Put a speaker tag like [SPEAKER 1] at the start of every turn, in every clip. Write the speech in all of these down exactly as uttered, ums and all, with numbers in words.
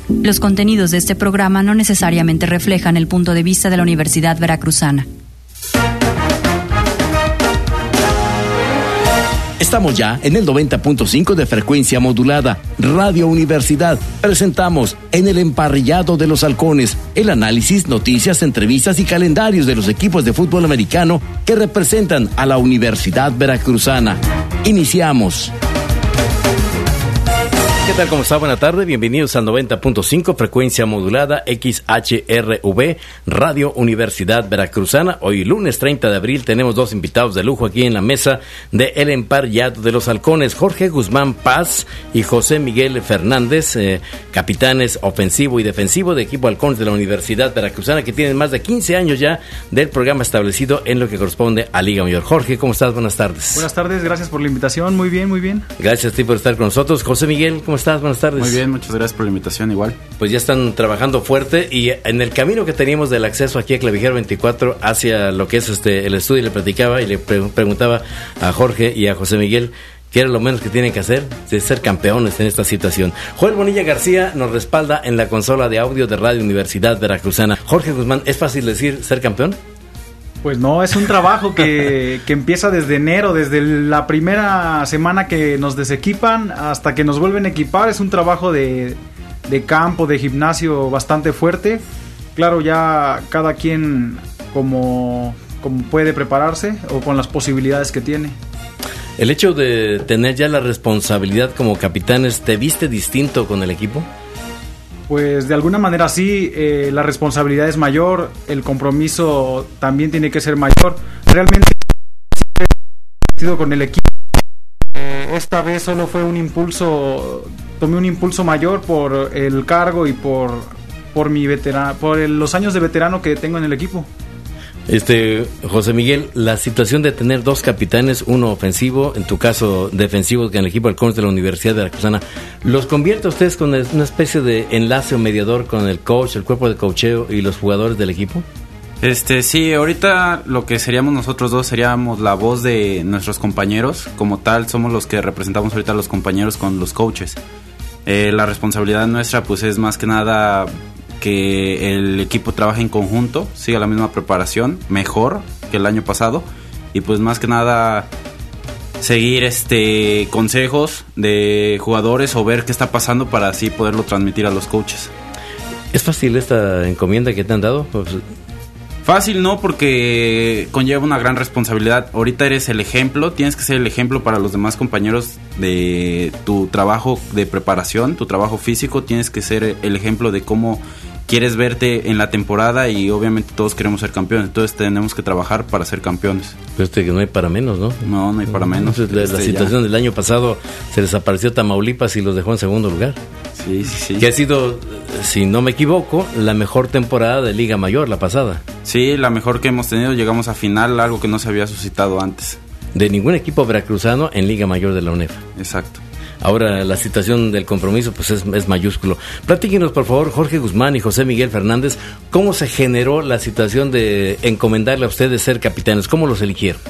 [SPEAKER 1] Los contenidos de este programa no necesariamente reflejan el punto de vista de la Universidad Veracruzana.
[SPEAKER 2] Estamos ya en el noventa punto cinco de frecuencia modulada. Radio Universidad. Presentamos En el Emparrillado de los Halcones el análisis, noticias, entrevistas y calendarios de los equipos de fútbol americano que representan a la Universidad Veracruzana. Iniciamos. ¿Qué tal? ¿Cómo está? Buena tarde. Bienvenidos al noventa punto cinco, frecuencia modulada X H R V, Radio Universidad Veracruzana. Hoy, lunes treinta de abril, tenemos dos invitados de lujo aquí en la mesa de El Emparrillado de los Halcones. Jorge Guzmán Paz y José Miguel Fernández, eh, capitanes ofensivo y defensivo de equipo Halcones de la Universidad Veracruzana, que tienen más de quince años ya del programa establecido en lo que corresponde a Liga Mayor. Jorge, ¿cómo estás? Buenas tardes.
[SPEAKER 3] Buenas tardes, gracias por la invitación. Muy bien, muy bien.
[SPEAKER 2] Gracias a ti por estar con nosotros. José Miguel, ¿cómo estás? Buenas tardes.
[SPEAKER 4] Muy bien, muchas gracias por la invitación, igual.
[SPEAKER 2] Pues ya están trabajando fuerte y en el camino que teníamos del acceso aquí a Clavijero veinticuatro hacia lo que es este el estudio, le platicaba y le pre- preguntaba a Jorge y a José Miguel qué era lo menos que tienen que hacer, de ser campeones en esta situación. Joel Bonilla García nos respalda en la consola de audio de Radio Universidad Veracruzana. Jorge Guzmán, ¿es fácil decir ser campeón?
[SPEAKER 3] Pues no, es un trabajo que, que empieza desde enero, desde la primera semana que nos desequipan hasta que nos vuelven a equipar. Es un trabajo de, de campo, de gimnasio bastante fuerte. Claro, ya cada quien como, como puede prepararse o con las posibilidades que tiene.
[SPEAKER 2] El hecho de tener ya la responsabilidad como capitanes, ¿te viste distinto con el equipo?
[SPEAKER 3] Pues de alguna manera sí, eh, la responsabilidad es mayor, el compromiso también tiene que ser mayor. Realmente siempre he con el equipo. Eh, esta vez solo fue un impulso, tomé un impulso mayor por el cargo y por por mi veterano, por el, los años de veterano que tengo en el equipo.
[SPEAKER 2] Este, José Miguel, la situación de tener dos capitanes, uno ofensivo, en tu caso defensivo, que en el equipo Halcones de la Universidad Veracruzana, ¿los convierte a ustedes con una especie de enlace o mediador con el coach, el cuerpo de coacheo y los jugadores del equipo?
[SPEAKER 4] Este, sí, ahorita lo que seríamos nosotros dos seríamos la voz de nuestros compañeros, como tal somos los que representamos ahorita a los compañeros con los coaches. Eh, la responsabilidad nuestra pues es más que nada que el equipo trabaje en conjunto, siga la misma preparación, mejor que el año pasado, y pues más que nada seguir este consejos de jugadores o ver qué está pasando para así poderlo transmitir a los coaches.
[SPEAKER 2] ¿Es fácil esta encomienda que te han dado? Pues...
[SPEAKER 4] Fácil no, porque conlleva una gran responsabilidad. Ahorita eres el ejemplo, tienes que ser el ejemplo para los demás compañeros de tu trabajo de preparación, tu trabajo físico. Tienes que ser el ejemplo de cómo quieres verte en la temporada y obviamente todos queremos ser campeones. Entonces tenemos que trabajar para ser campeones.
[SPEAKER 2] Pues este que no hay para menos, ¿no?
[SPEAKER 4] No, no hay para menos.
[SPEAKER 2] Entonces, la,
[SPEAKER 4] este,
[SPEAKER 2] la situación ya. Del año pasado se desapareció Tamaulipas y los dejó en segundo lugar.
[SPEAKER 4] Sí, sí, sí.
[SPEAKER 2] Que ha sido, si no me equivoco, la mejor temporada de Liga Mayor, la pasada.
[SPEAKER 4] Sí, la mejor que hemos tenido. Llegamos a final, algo que no se había suscitado antes.
[SPEAKER 2] De ningún equipo veracruzano en Liga Mayor de la UNEFA.
[SPEAKER 4] Exacto.
[SPEAKER 2] Ahora la situación del compromiso pues es, es mayúsculo. Platíquenos por favor, Jorge Guzmán y José Miguel Fernández, ¿cómo se generó la situación de encomendarle a ustedes ser capitanes? ¿Cómo los eligieron?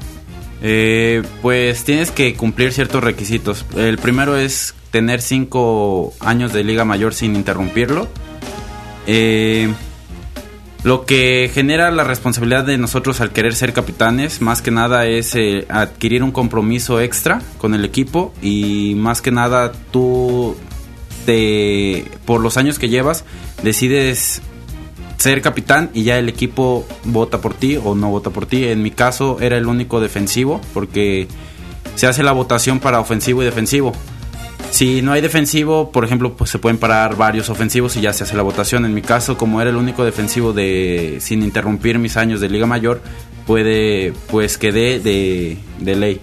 [SPEAKER 4] Eh, pues tienes que cumplir ciertos requisitos. El primero es tener cinco años de Liga Mayor sin interrumpirlo. Eh... Lo que genera la responsabilidad de nosotros al querer ser capitanes, más que nada es eh, adquirir un compromiso extra con el equipo y más que nada tú, te, por los años que llevas, decides ser capitán y ya el equipo vota por ti o no vota por ti. En mi caso era el único defensivo porque se hace la votación para ofensivo y defensivo. Si no hay defensivo, por ejemplo, pues se pueden parar varios ofensivos y ya se hace la votación. En mi caso, como era el único defensivo de sin interrumpir mis años de Liga Mayor, puede pues quedé de, de ley.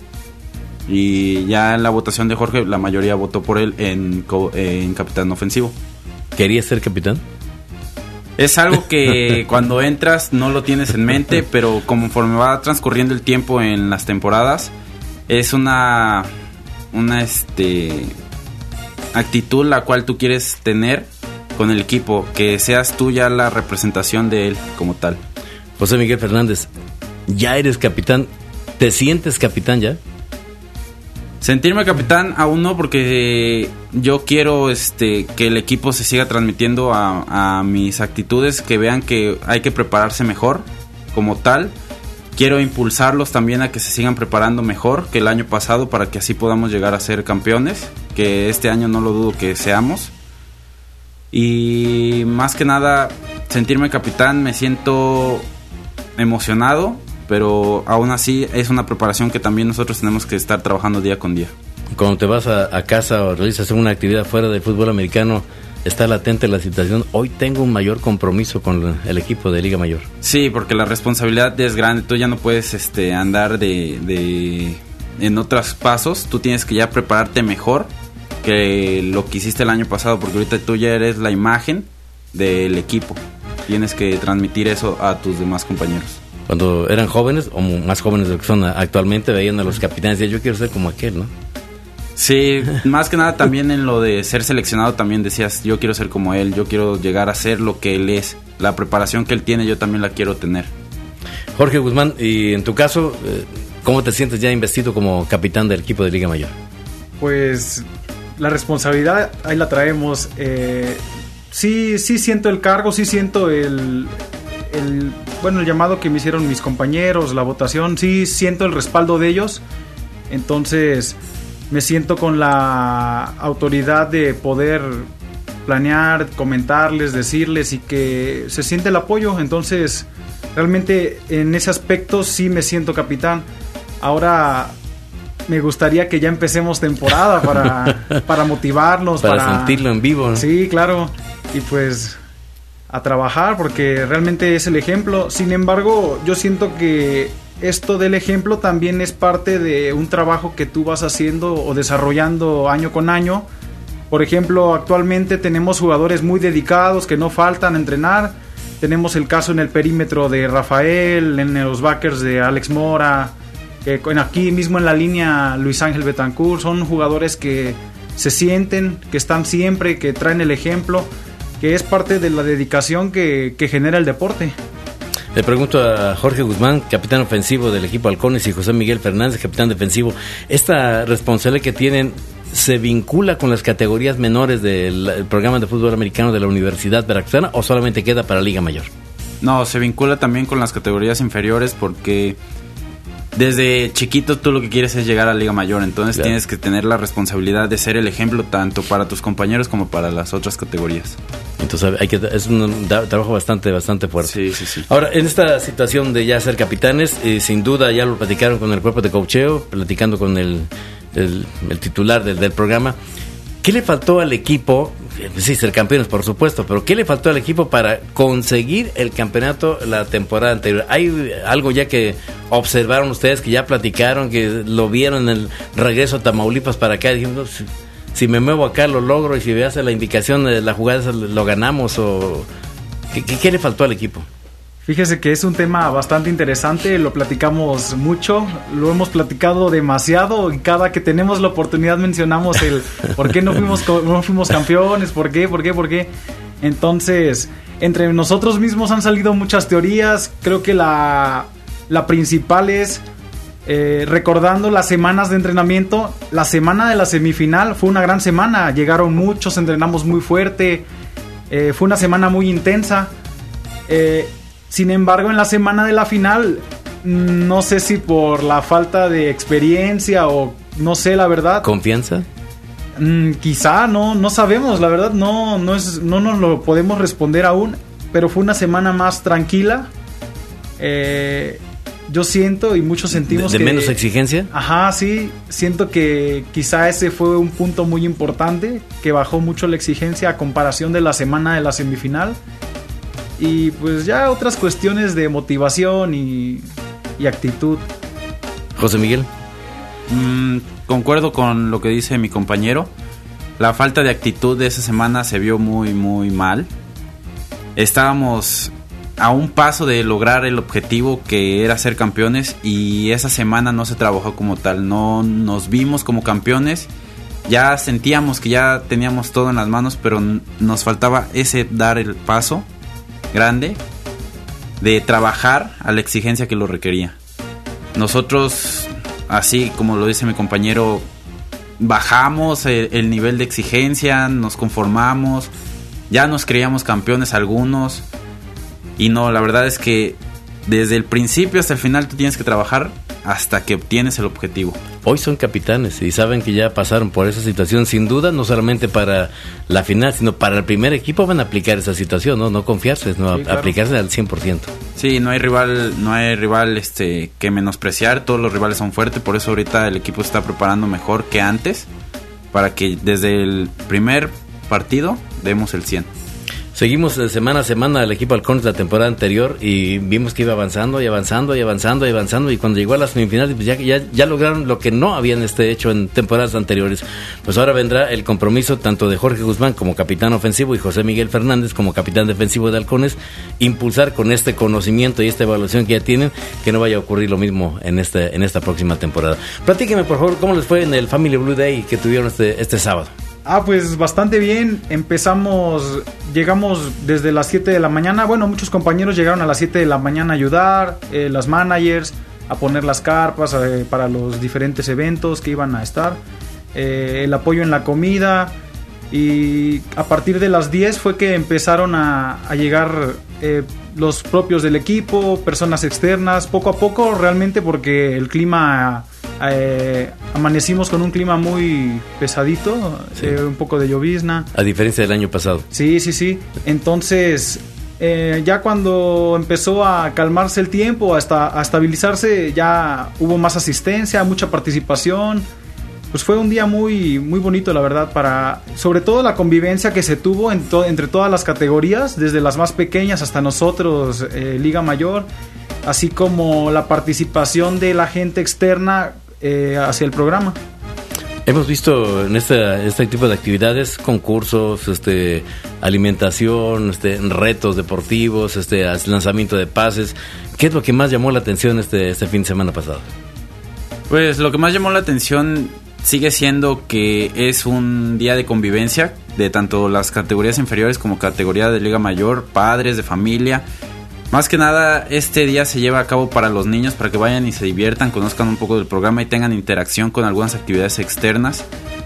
[SPEAKER 4] Y ya en la votación de Jorge, la mayoría votó por él en, en capitán ofensivo.
[SPEAKER 2] ¿Querías ser capitán?
[SPEAKER 4] Es algo que cuando entras no lo tienes en mente, pero conforme va transcurriendo el tiempo en las temporadas, es una una este actitud la cual tú quieres tener con el equipo, que seas tú ya la representación de él como tal.
[SPEAKER 2] José Miguel Fernández, ya eres capitán, ¿te sientes capitán ya?
[SPEAKER 4] Sentirme capitán aún no, porque yo quiero este que el equipo se siga transmitiendo a, a mis actitudes, que vean que hay que prepararse mejor como tal. Quiero impulsarlos también a que se sigan preparando mejor que el año pasado, para que así podamos llegar a ser campeones, que este año no lo dudo que seamos. Y más que nada, sentirme capitán, me siento emocionado, pero aún así es una preparación que también nosotros tenemos que estar trabajando día con día. Cuando te vas a, a casa o realizas una actividad fuera del fútbol americano, ¿está latente la situación? Hoy tengo un mayor compromiso con el equipo de Liga Mayor. Sí, porque la responsabilidad es grande. Tú ya no puedes este, andar de, de en otros pasos. Tú tienes que ya prepararte mejor que lo que hiciste el año pasado, porque ahorita tú ya eres la imagen del equipo. Tienes que transmitir eso a tus demás compañeros. Cuando eran jóvenes, o más jóvenes de lo que son actualmente, veían a los capitanes y decían, yo quiero ser como aquel, ¿no? Sí, más que nada también en lo de ser seleccionado también decías, yo quiero ser como él, yo quiero llegar a ser lo que él es. La preparación que él tiene yo también la quiero tener. Jorge Guzmán, y en tu caso, ¿cómo te sientes ya investido como capitán del equipo de Liga Mayor?
[SPEAKER 3] Pues la responsabilidad ahí la traemos. Eh, sí, sí siento el cargo, sí siento el, el, bueno, el llamado que me hicieron mis compañeros, la votación, sí siento el respaldo de ellos. Entonces me siento con la autoridad de poder planear, comentarles, decirles, y que se siente el apoyo. Entonces realmente en ese aspecto sí me siento capitán. Ahora me gustaría que ya empecemos temporada para, para motivarnos, para, para sentirlo en vivo, ¿no? Sí, claro, y pues a trabajar, porque realmente es el ejemplo. Sin embargo, yo siento que esto del ejemplo también es parte de un trabajo que tú vas haciendo o desarrollando año con año. Por ejemplo, actualmente tenemos jugadores muy dedicados que no faltan a entrenar. Tenemos el caso en el perímetro de Rafael, en los backers de Alex Mora, que aquí mismo en la línea Luis Ángel Betancourt. Son jugadores que se sienten, que están siempre, que traen el ejemplo, que es parte de la dedicación que, que genera el deporte.
[SPEAKER 2] Le pregunto a Jorge Guzmán, capitán ofensivo del equipo Halcones, y José Miguel Fernández, capitán defensivo. ¿Esta responsabilidad que tienen se vincula con las categorías menores del programa de fútbol americano de la Universidad Veracruzana, o solamente queda para Liga Mayor? No, se vincula también con las categorías inferiores, porque desde chiquito tú lo que quieres es llegar a Liga Mayor. Entonces claro, tienes que tener la responsabilidad de ser el ejemplo tanto para tus compañeros como para las otras categorías. Entonces hay que, es un da, trabajo bastante bastante fuerte. Sí, sí, sí. Ahora, en esta situación de ya ser capitanes, eh, sin duda ya lo platicaron con el cuerpo de coacheo, platicando con el, el, el titular del, del programa. ¿Qué le faltó al equipo? Sí, ser campeones, por supuesto, pero ¿qué le faltó al equipo para conseguir el campeonato la temporada anterior? ¿Hay algo ya que observaron ustedes, que ya platicaron, que lo vieron en el regreso a Tamaulipas para acá? Dijimos, si, si me muevo acá lo logro, y si me hace la indicación de la jugada lo ganamos, o ¿qué, qué, qué le faltó al equipo?
[SPEAKER 3] Fíjese que es un tema bastante interesante, lo platicamos mucho, lo hemos platicado demasiado, y cada que tenemos la oportunidad mencionamos el por qué no fuimos, no fuimos campeones, por qué, por qué, por qué. Entonces, entre nosotros mismos han salido muchas teorías. Creo que la, la principal es, eh, recordando las semanas de entrenamiento, la semana de la semifinal fue una gran semana, llegaron muchos, entrenamos muy fuerte, eh, fue una semana muy intensa. Eh, Sin embargo, en la semana de la final, no sé si por la falta de experiencia o no sé, la verdad.
[SPEAKER 2] ¿Confianza?
[SPEAKER 3] Mm, quizá, no, no sabemos, la verdad, no, no es, no nos lo podemos responder aún, pero fue una semana más tranquila. Eh, yo siento y muchos sentimos
[SPEAKER 2] ¿De, de
[SPEAKER 3] que... ¿De
[SPEAKER 2] menos exigencia?
[SPEAKER 3] Ajá, sí, siento que quizá ese fue un punto muy importante, que bajó mucho la exigencia a comparación de la semana de la semifinal. Y pues ya otras cuestiones de motivación y, y actitud.
[SPEAKER 2] José Miguel.
[SPEAKER 4] Mm, concuerdo con lo que dice mi compañero. La falta de actitud de esa semana se vio muy, muy mal. Estábamos a un paso de lograr el objetivo, que era ser campeones, y esa semana no se trabajó como tal. No nos vimos como campeones. Ya sentíamos que ya teníamos todo en las manos, pero nos faltaba ese dar el paso grande de trabajar a la exigencia que lo requería. Nosotros, así como lo dice mi compañero, bajamos el, el nivel de exigencia, nos conformamos, ya nos creíamos campeones algunos, y no, la verdad es que desde el principio hasta el final tú tienes que trabajar hasta que obtienes el objetivo.
[SPEAKER 2] Hoy son capitanes y saben que ya pasaron por esa situación, sin duda, no solamente para la final, sino para el primer equipo van a aplicar esa situación, no, no confiarse, no sí, claro. aplicarse al cien por ciento.
[SPEAKER 4] Sí, no hay rival, no hay rival este que menospreciar, todos los rivales son fuertes, por eso ahorita el equipo se está preparando mejor que antes, para que desde el primer partido demos el cien.
[SPEAKER 2] Seguimos de semana a semana el equipo Halcones de la temporada anterior y vimos que iba avanzando y avanzando y avanzando y avanzando, y cuando llegó a las semifinales pues ya, ya, ya lograron lo que no habían este hecho en temporadas anteriores. Pues ahora vendrá el compromiso tanto de Jorge Guzmán como capitán ofensivo y José Miguel Fernández como capitán defensivo de Halcones, impulsar con este conocimiento y esta evaluación que ya tienen, que no vaya a ocurrir lo mismo en este en esta próxima temporada. Platíquenme por favor cómo les fue en el Family Blue Day que tuvieron este, este sábado.
[SPEAKER 3] Ah, pues bastante bien. Empezamos, llegamos desde las siete de la mañana. Bueno, muchos compañeros llegaron a las siete de la mañana a ayudar, eh, las managers, a poner las carpas eh, para los diferentes eventos que iban a estar, eh, el apoyo en la comida, y a partir de las diez fue que empezaron a, a llegar eh, los propios del equipo, personas externas, poco a poco realmente, porque el clima... Eh, amanecimos con un clima muy pesadito, sí. eh, un poco de llovizna.
[SPEAKER 2] A diferencia del año pasado.
[SPEAKER 3] Sí, sí, sí. Entonces, eh, ya cuando empezó a calmarse el tiempo, hasta a estabilizarse, ya hubo más asistencia, mucha participación. Pues fue un día muy, muy bonito, la verdad, para sobre todo la convivencia que se tuvo en to- entre todas las categorías, desde las más pequeñas hasta nosotros, eh, Liga Mayor, así como la participación de la gente externa Eh, hacia el programa.
[SPEAKER 2] Hemos visto en este, este tipo de actividades concursos, este, alimentación, este, retos deportivos, este, lanzamiento de pases. ¿Qué es lo que más llamó la atención este, este fin de semana pasado?
[SPEAKER 4] Pues lo que más llamó la atención sigue siendo que es un día de convivencia de tanto las categorías inferiores como categoría de Liga Mayor, padres, de familia. Más que nada, este día se lleva a cabo para los niños, para que vayan y se diviertan, conozcan un poco del programa y tengan interacción con algunas actividades externas.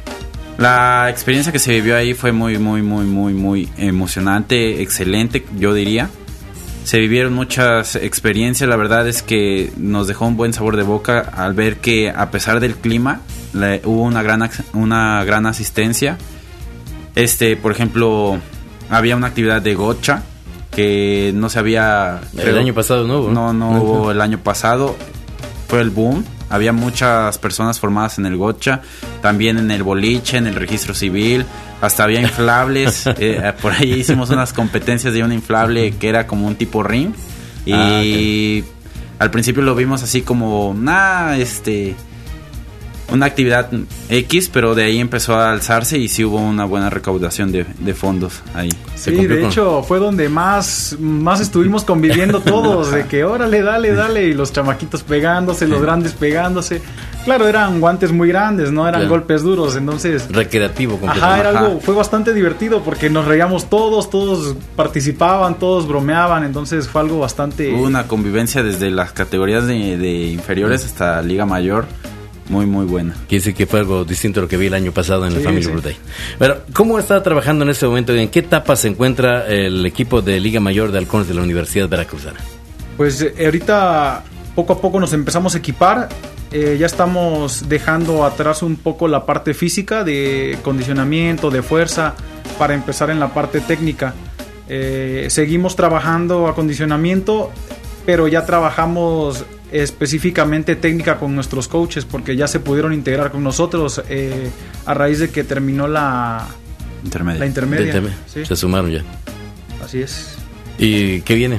[SPEAKER 4] La experiencia que se vivió ahí fue muy, muy, muy, muy, muy emocionante, excelente, yo diría. Se vivieron muchas experiencias, la verdad es que nos dejó un buen sabor de boca al ver que a pesar del clima, le, hubo una gran, una gran asistencia. Este, por ejemplo, había una actividad de gocha, que no se había...
[SPEAKER 2] El creo, año pasado no hubo.
[SPEAKER 4] No, no hubo el año pasado. Fue el boom. Había muchas personas formadas en el gocha, también en el boliche, en el registro civil. Hasta había inflables. eh, por ahí hicimos unas competencias de un inflable que era como un tipo ring. Y ah, okay. Al principio lo vimos así como... Nah, este... una actividad X, pero de ahí empezó a alzarse y sí hubo una buena recaudación de, de fondos ahí.
[SPEAKER 3] Sí, de con... hecho fue donde más, más estuvimos conviviendo todos, de que órale, dale, dale, y los chamaquitos pegándose, los grandes pegándose. Claro, eran guantes muy grandes, no eran claro. golpes duros, entonces...
[SPEAKER 2] Recreativo completamente.
[SPEAKER 3] Ajá, era Ajá. algo, fue bastante divertido porque nos reíamos todos, todos participaban, todos bromeaban, entonces fue algo bastante...
[SPEAKER 4] Hubo una convivencia desde las categorías de, de inferiores sí. hasta Liga Mayor. Muy, muy buena.
[SPEAKER 2] Quiere decir que fue algo distinto a lo que vi el año pasado en sí, el Family sí. Birthday. Pero, ¿cómo está trabajando en este momento? ¿En qué etapa se encuentra el equipo de Liga Mayor de Halcones de la Universidad Veracruzana?
[SPEAKER 3] Pues eh, ahorita poco a poco nos empezamos a equipar. Eh, ya estamos dejando atrás un poco la parte física de condicionamiento, de fuerza, para empezar en la parte técnica. Eh, seguimos trabajando acondicionamiento, pero ya trabajamos específicamente técnica con nuestros coaches, porque ya se pudieron integrar con nosotros eh, a raíz de que terminó la
[SPEAKER 4] intermedia.
[SPEAKER 3] La intermedia.
[SPEAKER 2] intermedia. Sí. Se sumaron ya.
[SPEAKER 3] Así es.
[SPEAKER 2] ¿Y qué viene?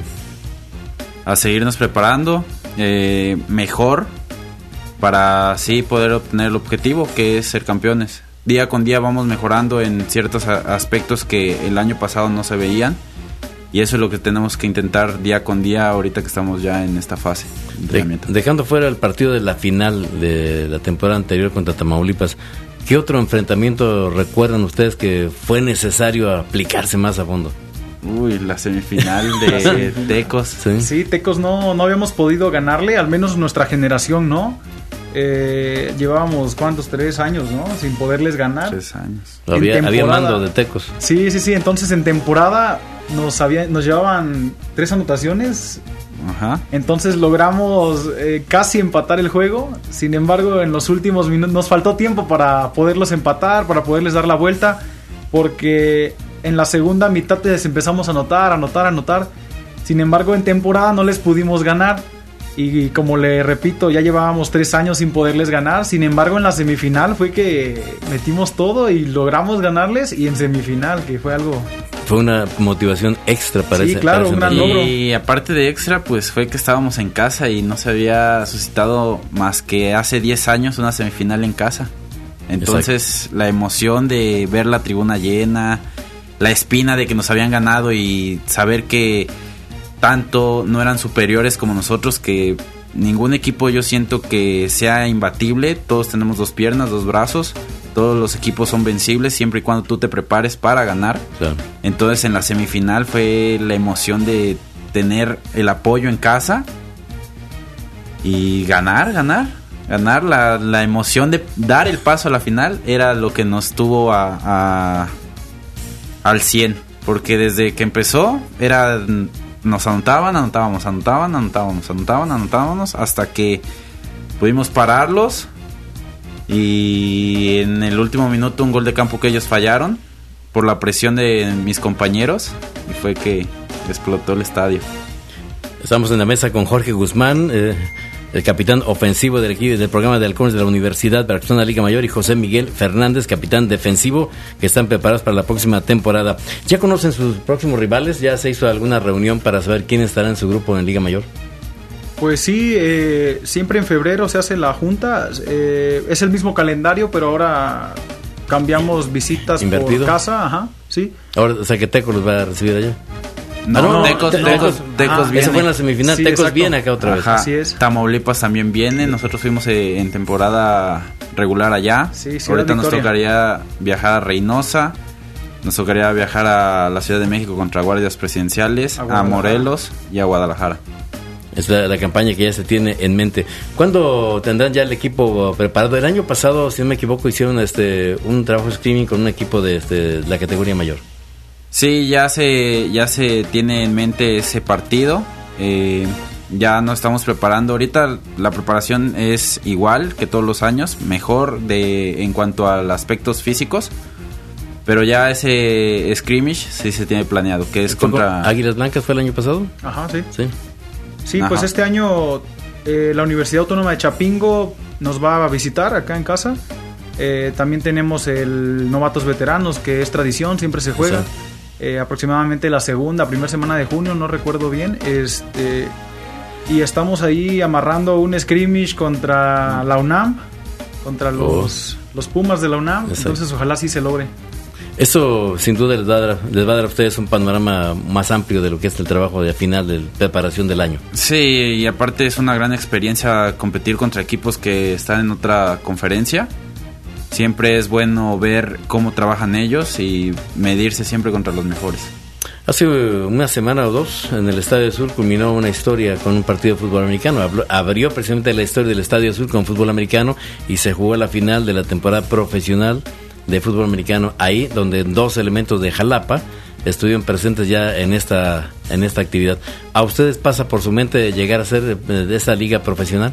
[SPEAKER 4] A seguirnos preparando eh, mejor para así poder obtener el objetivo, que es ser campeones. Día con día vamos mejorando en ciertos a- aspectos que el año pasado no se veían. Y eso es lo que tenemos que intentar día con día ahorita que estamos ya en esta fase de entrenamiento.
[SPEAKER 2] De, dejando fuera el partido de la final de la temporada anterior contra Tamaulipas, ¿qué otro enfrentamiento recuerdan ustedes que fue necesario aplicarse más a fondo?
[SPEAKER 4] Uy, la semifinal de Tecos.
[SPEAKER 3] Sí, sí Tecos no, no habíamos podido ganarle, al menos nuestra generación no. eh, llevábamos, ¿cuántos? Tres años, ¿no? Sin poderles ganar.
[SPEAKER 4] Tres años.
[SPEAKER 2] Había, había mando de Tecos.
[SPEAKER 3] Sí, sí, sí. Entonces en temporada nos, había, nos llevaban tres anotaciones.
[SPEAKER 4] Ajá.
[SPEAKER 3] Entonces logramos eh, casi empatar el juego. Sin embargo, en los últimos minutos nos faltó tiempo para poderlos empatar, para poderles dar la vuelta, porque en la segunda mitad les empezamos a anotar, anotar, anotar. Sin embargo, en temporada no les pudimos ganar. Y como le repito, ya llevábamos tres años sin poderles ganar. Sin embargo, en la semifinal fue que metimos todo y logramos ganarles. Y en semifinal, que fue algo...
[SPEAKER 2] Fue una motivación extra para
[SPEAKER 3] sí,
[SPEAKER 2] ese,
[SPEAKER 3] claro,
[SPEAKER 2] para ese
[SPEAKER 3] un gran logro.
[SPEAKER 4] Y aparte de extra, pues fue que estábamos en casa y no se había suscitado más que hace diez años una semifinal en casa. Entonces, exacto, la emoción de ver la tribuna llena, la espina de que nos habían ganado y saber que tanto no eran superiores como nosotros, que ningún equipo yo siento que sea imbatible. Todos tenemos dos piernas, dos brazos. Todos los equipos son vencibles siempre y cuando tú te prepares para ganar. Claro. Entonces en la semifinal fue la emoción de tener el apoyo en casa y ganar, ganar, ganar. La, la emoción de dar el paso a la final era lo que nos tuvo a, a, al cien. Porque desde que empezó era... Nos anotaban, anotábamos, anotaban, anotábamos, anotaban, anotábamos, hasta que pudimos pararlos. Y en el último minuto un gol de campo que ellos fallaron por la presión de mis compañeros, y fue que explotó el estadio.
[SPEAKER 2] Estamos en la mesa con Jorge Guzmán, eh, el capitán ofensivo del equipo del programa de halcones de la Universidad Veracruzana Liga Mayor, y José Miguel Fernández, capitán defensivo, que están preparados para la próxima temporada. ¿Ya conocen sus próximos rivales? ¿Ya se hizo alguna reunión para saber quién estará en su grupo en Liga Mayor?
[SPEAKER 3] Pues sí, eh, siempre en febrero se hace la junta. Eh, es el mismo calendario, pero ahora cambiamos visitas
[SPEAKER 2] ¿invertido?
[SPEAKER 3] Por casa. Ajá, sí.
[SPEAKER 2] Ahora, o sea, que Tecos los va a recibir allá.
[SPEAKER 4] No, no, Tecos,
[SPEAKER 2] Tecos,
[SPEAKER 4] Tecos, Tecos viene.
[SPEAKER 2] Eso fue en la semifinal, sí, Tecos exacto. Viene acá otra vez.
[SPEAKER 4] Ajá. Así es. Tamaulipas también viene. Nosotros fuimos eh, en temporada regular allá. Sí, sí, ahorita nos tocaría viajar a Reynosa. Nos tocaría viajar a la Ciudad de México contra guardias presidenciales, a, a Morelos y a Guadalajara.
[SPEAKER 2] Es la, la campaña que ya se tiene en mente. ¿Cuándo tendrán ya el equipo preparado? El año pasado, si no me equivoco, hicieron este un trabajo de screening con un equipo de este, la categoría mayor.
[SPEAKER 4] Sí, ya se ya se tiene en mente ese partido. Eh, ya nos estamos preparando. Ahorita la preparación es igual que todos los años, mejor de en cuanto a los aspectos físicos. Pero ya ese scrimmage sí se tiene planeado, que es contra...
[SPEAKER 2] ¿Águilas Blancas fue el año pasado?
[SPEAKER 3] Ajá, sí.
[SPEAKER 2] Sí.
[SPEAKER 3] Sí, Ajá. Pues este año eh, la Universidad Autónoma de Chapingo nos va a visitar acá en casa. Eh, también tenemos el Novatos Veteranos, que es tradición, siempre se juega. Eh, aproximadamente la segunda, primera semana de junio, no recuerdo bien. Este, y estamos ahí amarrando un scrimmage contra la UNAM, contra los, oh. los Pumas de la UNAM. Exacto. Entonces ojalá sí se logre.
[SPEAKER 2] Eso sin duda les va, a dar, les va a dar a ustedes un panorama más amplio de lo que es el trabajo de final de preparación del año.
[SPEAKER 4] Sí, y aparte es una gran experiencia competir contra equipos que están en otra conferencia. Siempre es bueno ver cómo trabajan ellos y medirse siempre contra los mejores.
[SPEAKER 2] Hace una semana o dos en el Estadio Azul culminó una historia con un partido de fútbol americano. Abrió precisamente la historia del Estadio Azul con fútbol americano y se jugó la final de la temporada profesional de fútbol americano ahí, donde dos elementos de Jalapa estuvieron presentes ya en esta en esta actividad. ¿A ustedes pasa por su mente llegar a ser de, de esta liga profesional?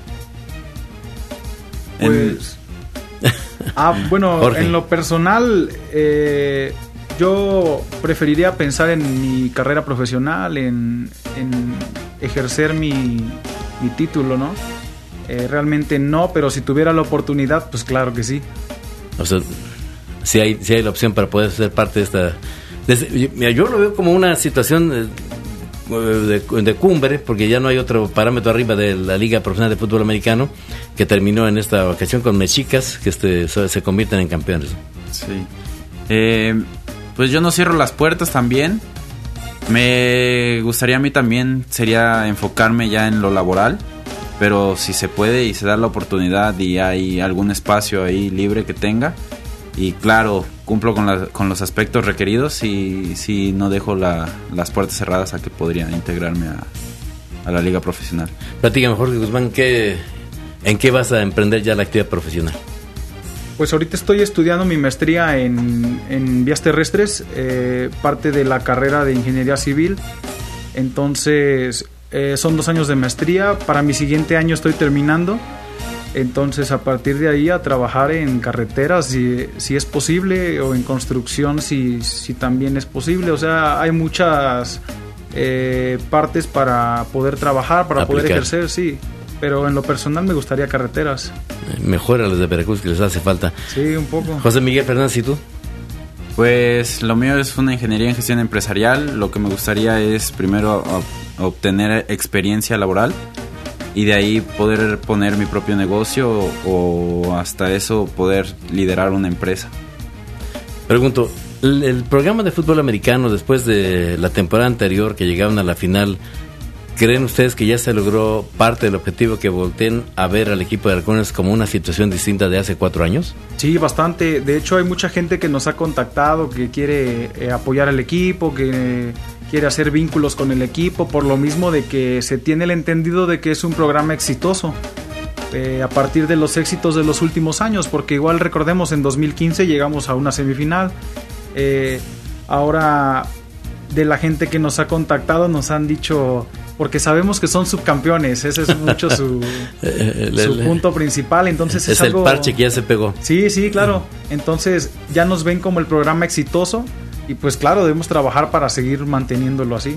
[SPEAKER 3] Pues, ah, bueno, Jorge. En lo personal, eh, yo preferiría pensar en mi carrera profesional, en, en ejercer mi, mi título, ¿no? Eh, realmente no, pero si tuviera la oportunidad, pues claro que sí.
[SPEAKER 2] O sea, si hay, si hay la opción para poder ser parte de esta... De, mira, yo lo veo como una situación de, de, de cumbre, porque ya no hay otro parámetro arriba de la Liga Profesional de Fútbol Americano, que terminó en esta ocasión con Mexicas, que este, se convierten en campeones.
[SPEAKER 4] Sí. Eh, pues yo no cierro las puertas también. Me gustaría a mí también, sería enfocarme ya en lo laboral, pero si se puede y se da la oportunidad y hay algún espacio ahí libre que tenga, y claro, cumplo con, la, con los aspectos requeridos y si no dejo la, las puertas cerradas a que podría integrarme a, a la liga profesional.
[SPEAKER 2] Platícame, Jorge Guzmán, ¿qué, ¿En qué vas a emprender ya la actividad profesional?
[SPEAKER 3] Pues ahorita estoy estudiando mi maestría en, en vías terrestres, eh, parte de la carrera de ingeniería civil. Entonces eh, son dos años de maestría. Para mi siguiente año estoy terminando. Entonces a partir de ahí a trabajar en carreteras si, si es posible, o en construcción si, si también es posible. O sea, hay muchas eh, partes para poder trabajar, para
[SPEAKER 2] Aplicar.
[SPEAKER 3] poder ejercer, sí. Pero en lo personal me gustaría carreteras.
[SPEAKER 2] Mejor a los de Veracruz, que les hace falta.
[SPEAKER 3] Sí, un poco.
[SPEAKER 2] José Miguel Fernández, ¿y tú?
[SPEAKER 4] Pues lo mío es una ingeniería en gestión empresarial. Lo que me gustaría es primero a, a obtener experiencia laboral y de ahí poder poner mi propio negocio o, o hasta eso poder liderar una empresa.
[SPEAKER 2] Pregunto, el, el programa de fútbol americano después de la temporada anterior que llegaron a la final, ¿creen ustedes que ya se logró parte del objetivo, que volteen a ver al equipo de Halcones como una situación distinta de hace cuatro años?
[SPEAKER 3] Sí, bastante. De hecho, hay mucha gente que nos ha contactado, que quiere eh, apoyar al equipo, que eh, quiere hacer vínculos con el equipo, por lo mismo de que se tiene el entendido de que es un programa exitoso. Eh, a partir de los éxitos de los últimos años, porque igual recordemos, en dos mil quince llegamos a una semifinal. Eh, ahora, de la gente que nos ha contactado, nos han dicho... Porque sabemos que son subcampeones, ese es mucho su, su punto principal. Entonces es,
[SPEAKER 2] es
[SPEAKER 3] algo...
[SPEAKER 2] el parche que ya se pegó.
[SPEAKER 3] Sí, sí, claro. Entonces ya nos ven como el programa exitoso y pues claro, debemos trabajar para seguir manteniéndolo así.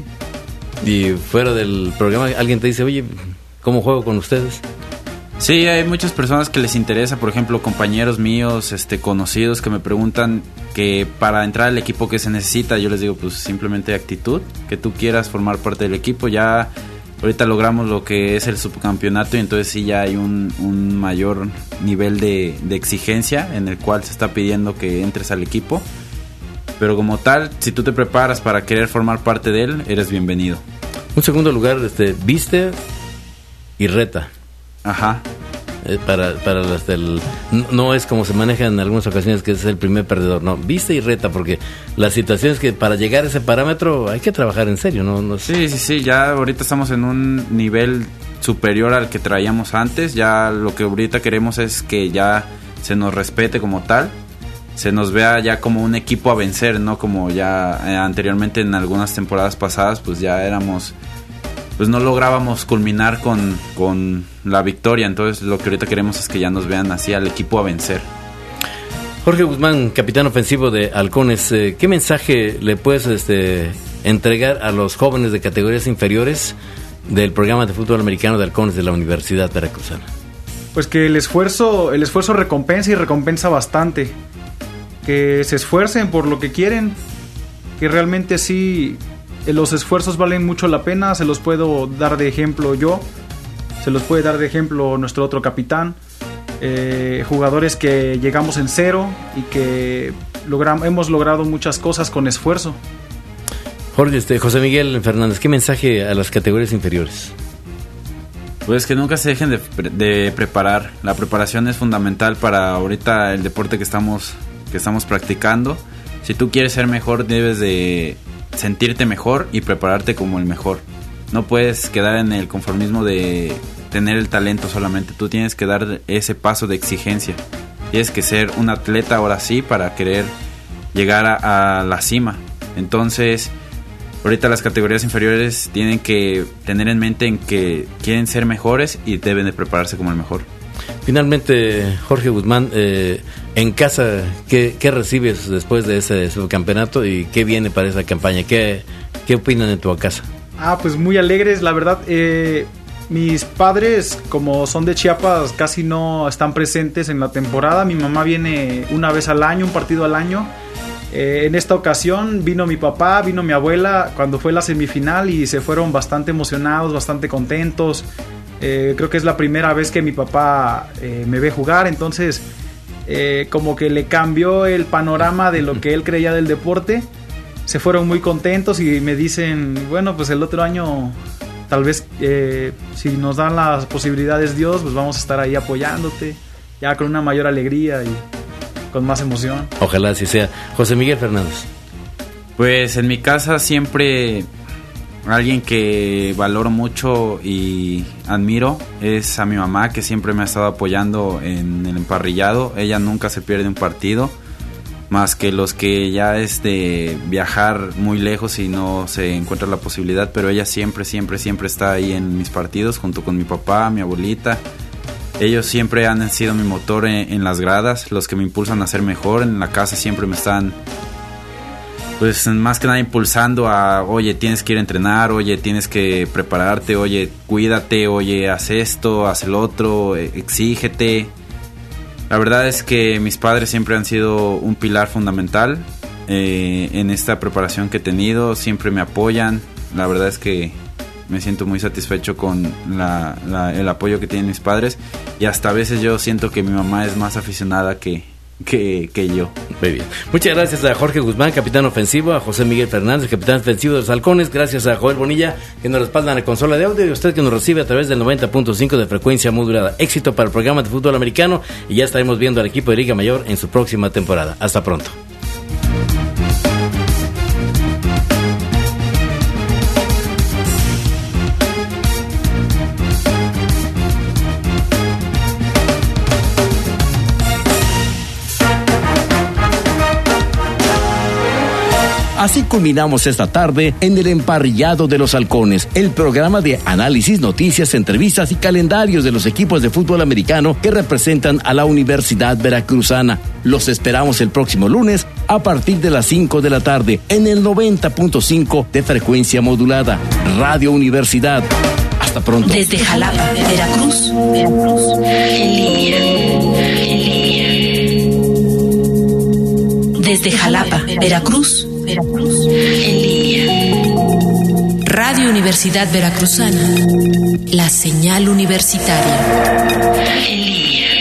[SPEAKER 2] Y fuera del programa, alguien te dice, oye, ¿cómo juego con ustedes?
[SPEAKER 4] Sí, hay muchas personas que les interesa, por ejemplo, compañeros míos, este, conocidos, que me preguntan que para entrar al equipo ¿qué se necesita? Yo les digo, pues simplemente actitud, que tú quieras formar parte del equipo. Ya ahorita logramos lo que es el subcampeonato y entonces sí ya hay un, un mayor nivel de, de exigencia en el cual se está pidiendo que entres al equipo. Pero como tal, si tú te preparas para querer formar parte de él, eres bienvenido.
[SPEAKER 2] Un segundo lugar, este, viste y reta.
[SPEAKER 4] Ajá.
[SPEAKER 2] Eh, para para las del, no, no es como se maneja en algunas ocasiones, que es el primer perdedor. No, viste y reta, porque la situación es que para llegar a ese parámetro hay que trabajar en serio, ¿no? no
[SPEAKER 4] sí, sí, sí. Ya ahorita estamos en un nivel superior al que traíamos antes. Ya lo que ahorita queremos es que ya se nos respete como tal, se nos vea ya como un equipo a vencer, no como ya eh, anteriormente en algunas temporadas pasadas, pues ya éramos, pues no lográbamos culminar con, con la victoria. Entonces lo que ahorita queremos es que ya nos vean así al equipo a vencer.
[SPEAKER 2] Jorge Guzmán, capitán ofensivo de Halcones, eh, ¿qué mensaje le puedes este, entregar a los jóvenes de categorías inferiores del programa de fútbol americano de Halcones de la Universidad Veracruzana?
[SPEAKER 3] Pues que el esfuerzo, el esfuerzo recompensa y recompensa bastante. Que se esfuercen por lo que quieren, que realmente sí, los esfuerzos valen mucho la pena. Se los puedo dar de ejemplo yo, se los puede dar de ejemplo nuestro otro capitán, eh, jugadores que llegamos en cero y que logramos, hemos logrado muchas cosas con esfuerzo.
[SPEAKER 2] Jorge, este, José Miguel Fernández, ¿qué mensaje a las categorías inferiores?
[SPEAKER 4] Pues que nunca se dejen de, de preparar. La preparación es fundamental para ahorita el deporte que estamos que estamos practicando. Si tú quieres ser mejor, debes de sentirte mejor y prepararte como el mejor. No puedes quedar en el conformismo de tener el talento solamente. Tú tienes que dar ese paso de exigencia. Tienes que ser un atleta ahora sí para querer llegar a, a la cima. Entonces, ahorita las categorías inferiores tienen que tener en mente en que quieren ser mejores y deben de prepararse como el mejor.
[SPEAKER 2] Finalmente, Jorge Guzmán, eh, en casa, ¿qué, ¿qué recibes después de ese subcampeonato y qué viene para esa campaña? ¿Qué, qué opinan en tu casa?
[SPEAKER 3] Ah, pues muy alegres, la verdad. Eh, mis padres, como son de Chiapas, casi no están presentes en la temporada. Mi mamá viene una vez al año, un partido al año. Eh, en esta ocasión vino mi papá, vino mi abuela cuando fue la semifinal y se fueron bastante emocionados, bastante contentos. Eh, creo que es la primera vez que mi papá eh, me ve jugar, entonces eh, como que le cambió el panorama de lo que él creía del deporte. Se fueron muy contentos y me dicen, bueno, pues el otro año tal vez eh, si nos dan las posibilidades Dios, pues vamos a estar ahí apoyándote, ya con una mayor alegría y con más emoción.
[SPEAKER 2] Ojalá así sea. José Miguel Fernández.
[SPEAKER 4] Pues en mi casa siempre alguien que valoro mucho y admiro es a mi mamá, que siempre me ha estado apoyando en el emparrillado. Ella nunca se pierde un partido, más que los que ya es de viajar muy lejos y no se encuentra la posibilidad, pero ella siempre, siempre, siempre está ahí en mis partidos junto con mi papá, mi abuelita. Ellos siempre han sido mi motor en, en las gradas, los que me impulsan a ser mejor. En la casa siempre me están, pues más que nada impulsando a, oye, tienes que ir a entrenar, oye, tienes que prepararte, oye, cuídate, oye, haz esto, haz el otro, exígete. La verdad es que mis padres siempre han sido un pilar fundamental eh, en esta preparación que he tenido, siempre me apoyan. La verdad es que me siento muy satisfecho con la, la, el apoyo que tienen mis padres, y hasta a veces yo siento que mi mamá es más aficionada que, que, que yo.
[SPEAKER 2] Muy bien. Muchas gracias a Jorge Guzmán, capitán ofensivo, a José Miguel Fernández, capitán ofensivo de los Halcones, gracias a Joel Bonilla, que nos respalda en la consola de audio, y usted que nos recibe a través del noventa punto cinco de frecuencia modulada. Éxito para el programa de fútbol americano, y ya estaremos viendo al equipo de Liga Mayor en su próxima temporada. Hasta pronto.
[SPEAKER 5] Así culminamos esta tarde en el Emparrillado de los Halcones, el programa de análisis, noticias, entrevistas y calendarios de los equipos de fútbol americano que representan a la Universidad Veracruzana. Los esperamos el próximo lunes a partir de las cinco de la tarde en el noventa punto cinco de frecuencia modulada, Radio Universidad. Hasta pronto.
[SPEAKER 6] Desde Jalapa, Veracruz, Veracruz, en línea, en línea. Desde Jalapa, Veracruz, Veracruz, en línea. Radio Universidad Veracruzana, la señal universitaria, en línea.